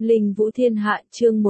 Linh Vũ Thiên Hạ chương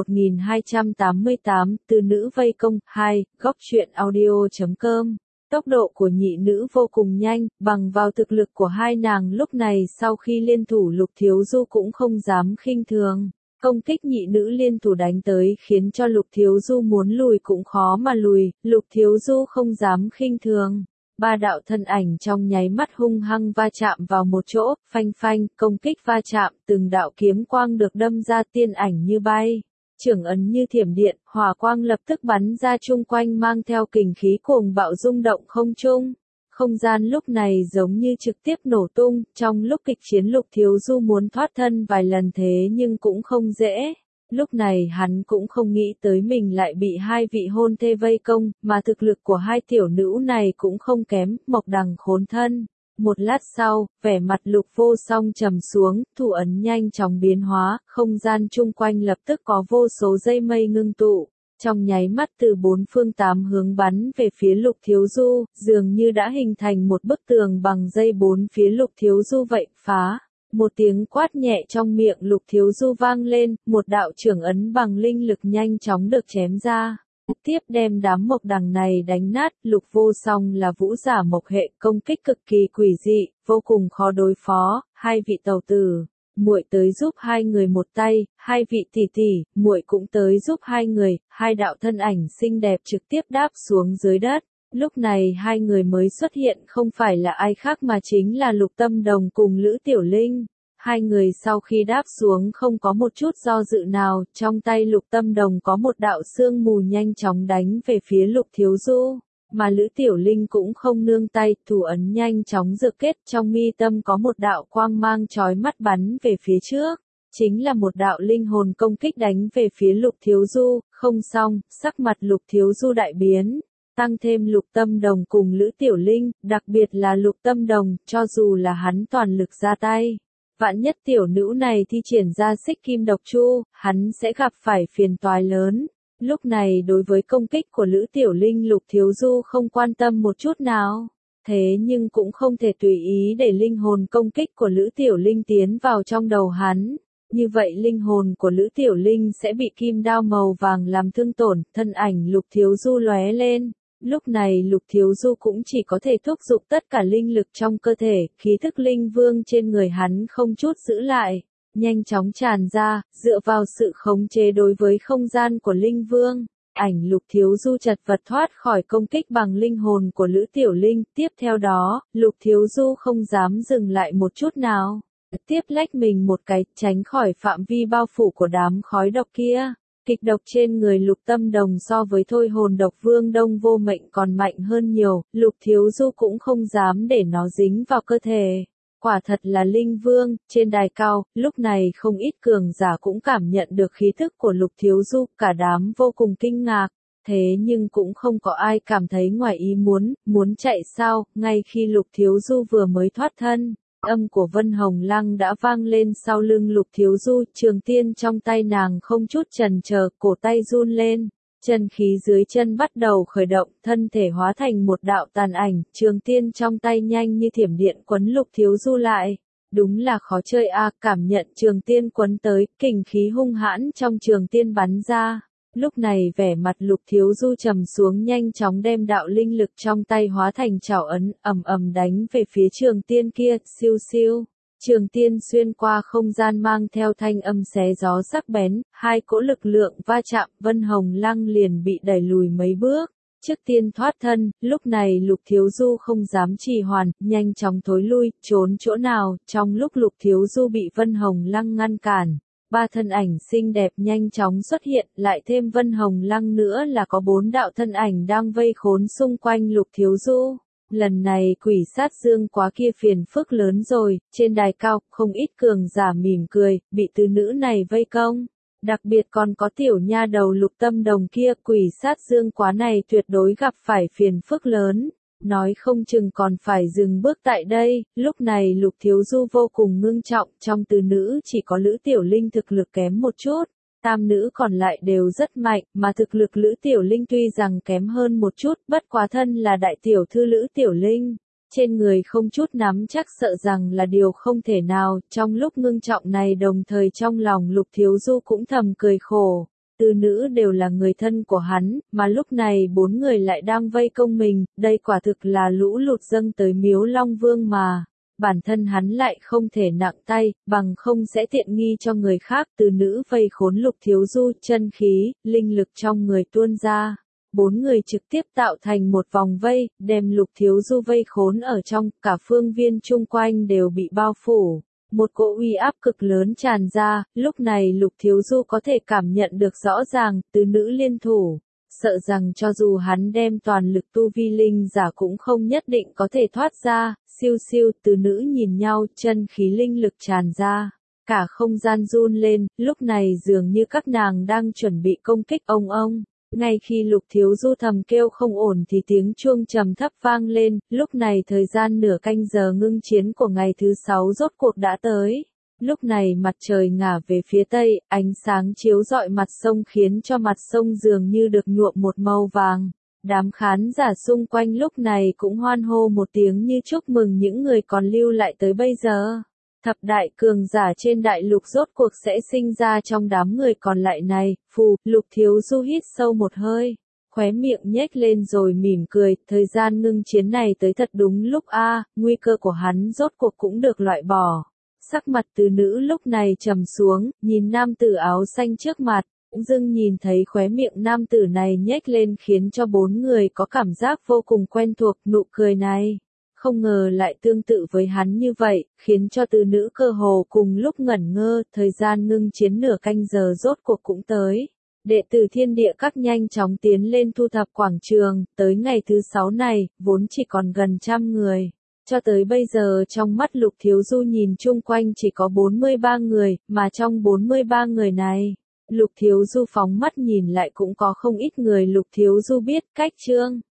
1288, từ nữ vây công, 2, góc truyện audio.com. Tốc độ của nhị nữ vô cùng nhanh, bằng vào thực lực của hai nàng lúc này sau khi liên thủ Lục Thiếu Du cũng không dám khinh thường. Công kích nhị nữ liên thủ đánh tới khiến cho Lục Thiếu Du muốn lùi cũng khó mà lùi, Lục Thiếu Du không dám khinh thường. Ba đạo thân ảnh trong nháy mắt hung hăng va chạm vào một chỗ, phanh phanh, công kích va chạm, từng đạo kiếm quang được đâm ra tiên ảnh như bay. Chưởng ấn như thiểm điện, hỏa quang lập tức bắn ra chung quanh mang theo kình khí cuồng bạo rung động không trung. Không gian lúc này giống như trực tiếp nổ tung, trong lúc kịch chiến Lục Thiếu Du muốn thoát thân vài lần thế nhưng cũng không dễ. Lúc này hắn cũng không nghĩ tới mình lại bị hai vị hôn thê vây công, mà thực lực của hai tiểu nữ này cũng không kém, Mộc Đằng khốn thân. Một lát sau, vẻ mặt Lục Vô Song trầm xuống, thủ ấn nhanh chóng biến hóa, không gian chung quanh lập tức có vô số dây mây ngưng tụ. Trong nháy mắt từ bốn phương tám hướng bắn về phía Lục Thiếu Du, dường như đã hình thành một bức tường bằng dây bốn phía Lục Thiếu Du vậy, phá. Một tiếng quát nhẹ trong miệng Lục Thiếu Du vang lên, một đạo chưởng ấn bằng linh lực nhanh chóng được chém ra. Tiếp đem đám Mộc Đằng này đánh nát, Lục Vô Song là vũ giả mộc hệ, công kích cực kỳ quỷ dị, vô cùng khó đối phó, hai vị tàu tử, muội tới giúp hai người một tay, hai vị tỷ tỷ, muội cũng tới giúp hai người, hai đạo thân ảnh xinh đẹp trực tiếp đáp xuống dưới đất. Lúc này hai người mới xuất hiện không phải là ai khác mà chính là Lục Tâm Đồng cùng Lữ Tiểu Linh. Hai người sau khi đáp xuống không có một chút do dự nào, trong tay Lục Tâm Đồng có một đạo sương mù nhanh chóng đánh về phía Lục Thiếu Du, mà Lữ Tiểu Linh cũng không nương tay, thủ ấn nhanh chóng rực kết, trong mi tâm có một đạo quang mang chói mắt bắn về phía trước, chính là một đạo linh hồn công kích đánh về phía Lục Thiếu Du, không xong, sắc mặt Lục Thiếu Du đại biến. Tăng thêm Lục Tâm Đồng cùng Lữ Tiểu Linh, đặc biệt là Lục Tâm Đồng, cho dù là hắn toàn lực ra tay. Vạn nhất tiểu nữ này thi triển ra xích kim độc chu, hắn sẽ gặp phải phiền toái lớn. Lúc này đối với công kích của Lữ Tiểu Linh Lục Thiếu Du không quan tâm một chút nào. Thế nhưng cũng không thể tùy ý để linh hồn công kích của Lữ Tiểu Linh tiến vào trong đầu hắn. Như vậy linh hồn của Lữ Tiểu Linh sẽ bị kim đao màu vàng làm thương tổn, thân ảnh Lục Thiếu Du lóe lên. Lúc này Lục Thiếu Du cũng chỉ có thể thúc giục tất cả linh lực trong cơ thể, khí thức linh vương trên người hắn không chút giữ lại, nhanh chóng tràn ra, dựa vào sự khống chế đối với không gian của linh vương. Ảnh Lục Thiếu Du chật vật thoát khỏi công kích bằng linh hồn của Lữ Tiểu Linh, tiếp theo đó, Lục Thiếu Du không dám dừng lại một chút nào. Tiếp lách mình một cái, tránh khỏi phạm vi bao phủ của đám khói độc kia. Kịch độc trên người Lục Tâm Đồng so với thôi hồn độc Vương Đông Vô Mệnh còn mạnh hơn nhiều, Lục Thiếu Du cũng không dám để nó dính vào cơ thể. Quả thật là linh vương, trên đài cao, lúc này không ít cường giả cũng cảm nhận được khí thức của Lục Thiếu Du, cả đám vô cùng kinh ngạc. Thế nhưng cũng không có ai cảm thấy ngoài ý muốn chạy sao, ngay khi Lục Thiếu Du vừa mới thoát thân. Âm của Vân Hồng Lăng đã vang lên sau lưng Lục Thiếu Du, trường tiên trong tay nàng không chút chần chờ, cổ tay run lên, chân khí dưới chân bắt đầu khởi động, thân thể hóa thành một đạo tàn ảnh, trường tiên trong tay nhanh như thiểm điện quấn Lục Thiếu Du lại. Đúng là khó chơi a, cảm nhận trường tiên quấn tới, kình khí hung hãn trong trường tiên bắn ra. Lúc này vẻ mặt Lục Thiếu Du trầm xuống nhanh chóng đem đạo linh lực trong tay hóa thành chảo ấn, ầm ầm đánh về phía trường tiên kia, siêu siêu. Trường tiên xuyên qua không gian mang theo thanh âm xé gió sắc bén, hai cỗ lực lượng va chạm, Vân Hồng Lăng liền bị đẩy lùi mấy bước. Trước tiên thoát thân, lúc này Lục Thiếu Du không dám trì hoãn, nhanh chóng thối lui, trốn chỗ nào, trong lúc Lục Thiếu Du bị Vân Hồng Lăng ngăn cản. Ba thân ảnh xinh đẹp nhanh chóng xuất hiện, lại thêm Vân Hồng Lăng nữa là có bốn đạo thân ảnh đang vây khốn xung quanh Lục Thiếu Du. Lần này quỷ sát dương quá kia phiền phức lớn rồi, trên đài cao, không ít cường giả mỉm cười, bị tứ nữ này vây công. Đặc biệt còn có tiểu nha đầu Lục Tâm Đồng kia, quỷ sát dương quá này tuyệt đối gặp phải phiền phức lớn. Nói không chừng còn phải dừng bước tại đây, lúc này Lục Thiếu Du vô cùng ngưng trọng, trong tứ nữ chỉ có Lữ Tiểu Linh thực lực kém một chút, tam nữ còn lại đều rất mạnh, mà thực lực Lữ Tiểu Linh tuy rằng kém hơn một chút, bất quá thân là đại tiểu thư Lữ Tiểu Linh. trên người không chút nắm chắc sợ rằng là điều không thể nào, trong lúc ngưng trọng này đồng thời trong lòng Lục Thiếu Du cũng thầm cười khổ. Từ nữ đều là người thân của hắn, mà lúc này 4 người lại đang vây công mình, đây quả thực là lũ lụt dâng tới miếu Long Vương mà. Bản thân hắn lại không thể nặng tay, bằng không sẽ tiện nghi cho người khác. Từ nữ vây khốn Lục Thiếu Du, chân khí, linh lực trong người tuôn ra. 4 người trực tiếp tạo thành một vòng vây, đem Lục Thiếu Du vây khốn ở trong, cả phương viên chung quanh đều bị bao phủ. Một cỗ uy áp cực lớn tràn ra, lúc này Lục Thiếu Du có thể cảm nhận được rõ ràng, từ nữ liên thủ. Sợ rằng cho dù hắn đem toàn lực tu vi linh giả cũng không nhất định có thể thoát ra, siêu siêu từ nữ nhìn nhau, chân khí linh lực tràn ra. Cả không gian run lên, lúc này dường như các nàng đang chuẩn bị công kích ông. Ngay khi Lục Thiếu Du thầm kêu không ổn thì tiếng chuông trầm thấp vang lên, lúc này thời gian nửa canh giờ ngưng chiến của ngày thứ 6 rốt cuộc đã tới. Lúc này mặt trời ngả về phía tây, ánh sáng chiếu rọi mặt sông khiến cho mặt sông dường như được nhuộm một màu vàng. Đám khán giả xung quanh lúc này cũng hoan hô một tiếng như chúc mừng những người còn lưu lại tới bây giờ. Thập đại cường giả trên đại lục rốt cuộc sẽ sinh ra trong đám người còn lại này. Phù, Lục Thiếu Du hít sâu một hơi, khóe miệng nhếch lên rồi mỉm cười, thời gian ngưng chiến này tới thật đúng lúc a, nguy cơ của hắn rốt cuộc cũng được loại bỏ. Sắc mặt từ nữ lúc này trầm xuống, nhìn nam tử áo xanh trước mặt, dưng nhìn thấy khóe miệng nam tử này nhếch lên khiến cho 4 người có cảm giác vô cùng quen thuộc. Nụ cười này không ngờ lại tương tự với hắn như vậy, khiến cho từ nữ cơ hồ cùng lúc ngẩn ngơ. Thời gian ngưng chiến nửa canh giờ rốt cuộc cũng tới. Đệ tử thiên địa các nhanh chóng tiến lên thu thập quảng trường, tới ngày thứ 6 này, vốn chỉ còn gần 100 người. Cho tới bây giờ trong mắt Lục Thiếu Du nhìn chung quanh chỉ có 43 người, mà trong 43 người này, Lục Thiếu Du phóng mắt nhìn lại cũng có không ít người. Lục Thiếu Du biết cách chương